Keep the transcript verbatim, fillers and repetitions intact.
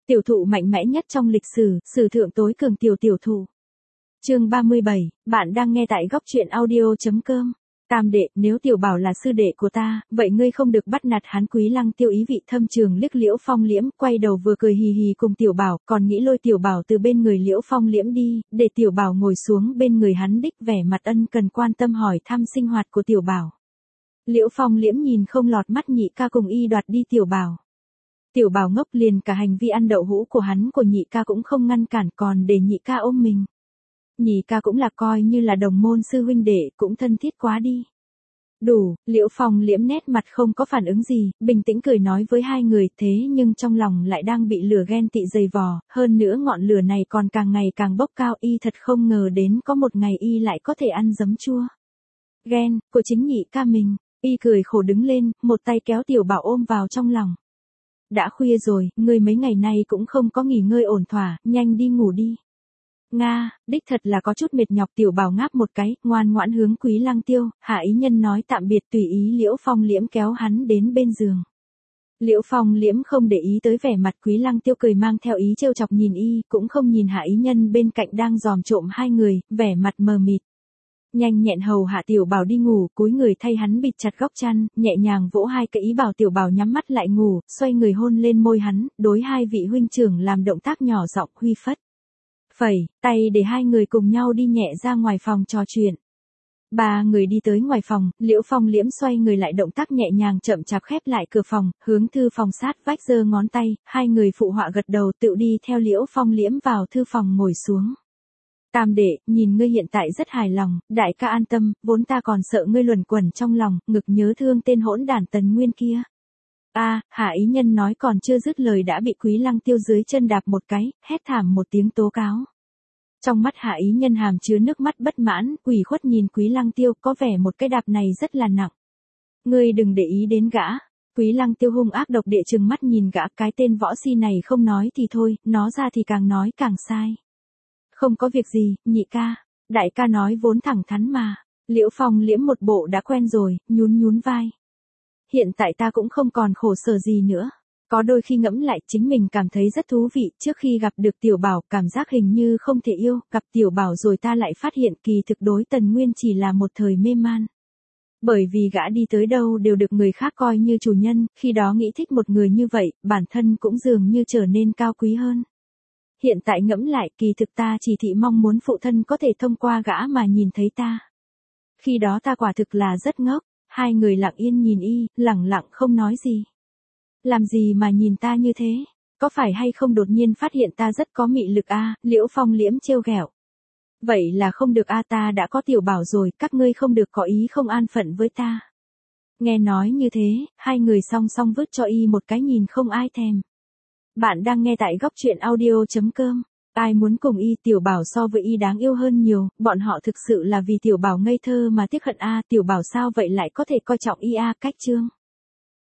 Tiểu thụ mạnh mẽ nhất trong lịch sử, sử thượng tối cường tiểu tiểu thụ. Chương ba mươi bảy, bạn đang nghe tại góc truyện audio.com. Tam đệ, nếu Tiểu Bảo là sư đệ của ta, vậy ngươi không được bắt nạt hắn. Quý Lăng Tiêu ý vị thâm trường liếc Liễu Phong Liễm, quay đầu vừa cười hì hì cùng Tiểu Bảo, còn nghĩ lôi Tiểu Bảo từ bên người Liễu Phong Liễm đi, để Tiểu Bảo ngồi xuống bên người hắn đích vẻ mặt ân cần quan tâm hỏi thăm sinh hoạt của Tiểu Bảo. Liễu Phong Liễm nhìn không lọt mắt nhị ca cùng y đoạt đi Tiểu Bảo. Tiểu Bảo ngốc liền cả hành vi ăn đậu hũ của hắn của nhị ca cũng không ngăn cản, còn để nhị ca ôm mình. Nhị ca cũng là coi như là đồng môn sư huynh đệ, cũng thân thiết quá đi. Đủ, Liễu Phong Liễm nét mặt không có phản ứng gì, bình tĩnh cười nói với hai người, thế nhưng trong lòng lại đang bị lửa ghen tị dày vò, hơn nữa ngọn lửa này còn càng ngày càng bốc cao, y thật không ngờ đến có một ngày y lại có thể ăn giấm chua. Ghen, của chính nhị ca mình, y cười khổ đứng lên, một tay kéo Tiểu Bảo ôm vào trong lòng. Đã khuya rồi, ngươi mấy ngày nay cũng không có nghỉ ngơi ổn thỏa, nhanh đi ngủ đi. Nga, đích thật là có chút mệt nhọc. Tiểu Bảo ngáp một cái, ngoan ngoãn hướng Quý Lăng Tiêu, Hạ Ý Nhân nói tạm biệt, tùy ý Liễu Phong Liễm kéo hắn đến bên giường. Liễu Phong Liễm không để ý tới vẻ mặt Quý Lăng Tiêu, cười mang theo ý trêu chọc nhìn y, cũng không nhìn Hạ Ý Nhân bên cạnh đang dòm trộm hai người, vẻ mặt mờ mịt. Nhanh nhẹn hầu hạ Tiểu Bảo đi ngủ, cúi người thay hắn bịt chặt góc chăn, nhẹ nhàng vỗ hai cái ý bảo Tiểu Bảo nhắm mắt lại ngủ, xoay người hôn lên môi hắn, đối hai vị huynh trưởng làm động tác nhỏ giọng huy phất. Phẩy, tay để hai người cùng nhau đi nhẹ ra ngoài phòng trò chuyện. Ba người đi tới ngoài phòng, Liễu Phong Liễm xoay người lại động tác nhẹ nhàng chậm chạp khép lại cửa phòng, hướng thư phòng sát vách giơ ngón tay, hai người phụ họa gật đầu tự đi theo Liễu Phong Liễm vào thư phòng ngồi xuống. Tam đệ, nhìn ngươi hiện tại rất hài lòng, đại ca an tâm, vốn ta còn sợ ngươi luẩn quẩn trong lòng, ngực nhớ thương tên hỗn đản Tần Nguyên kia. A, à, Hạ Ý Nhân nói còn chưa dứt lời đã bị Quý Lăng Tiêu dưới chân đạp một cái, hét thảm một tiếng tố cáo. Trong mắt Hạ Ý Nhân hàm chứa nước mắt bất mãn, ủy khuất nhìn Quý Lăng Tiêu, có vẻ một cái đạp này rất là nặng. Ngươi đừng để ý đến gã. Quý Lăng Tiêu hung ác độc địa trừng mắt nhìn gã, cái tên võ si này không nói thì thôi, nó ra thì càng nói càng sai. Không có việc gì, nhị ca. Đại ca nói vốn thẳng thắn mà. Liễu Phong Liễm một bộ đã quen rồi, nhún nhún vai. Hiện tại ta cũng không còn khổ sở gì nữa. Có đôi khi ngẫm lại chính mình cảm thấy rất thú vị, trước khi gặp được Tiểu Bảo cảm giác hình như không thể yêu, gặp Tiểu Bảo rồi ta lại phát hiện kỳ thực đối Tần Nguyên chỉ là một thời mê man. Bởi vì gã đi tới đâu đều được người khác coi như chủ nhân, khi đó nghĩ thích một người như vậy, bản thân cũng dường như trở nên cao quý hơn. Hiện tại ngẫm lại kỳ thực ta chỉ thị mong muốn phụ thân có thể thông qua gã mà nhìn thấy ta. Khi đó ta quả thực là rất ngốc. Hai người lặng yên nhìn y, lẳng lặng không nói gì. Làm gì mà nhìn ta như thế? Có phải hay không đột nhiên phát hiện ta rất có mị lực a? À? Liễu Phong Liễm trêu ghẹo. Vậy là không được a, à, ta đã có Tiểu Bảo rồi, các ngươi không được có ý không an phận với ta. Nghe nói như thế, hai người song song vứt cho y một cái nhìn không ai thèm. Bạn đang nghe tại góc truyện audio.com. Ai muốn cùng y, Tiểu Bảo so với y đáng yêu hơn nhiều, bọn họ thực sự là vì Tiểu Bảo ngây thơ mà tiếc hận a, à, Tiểu Bảo sao vậy lại có thể coi trọng y a, cách chương.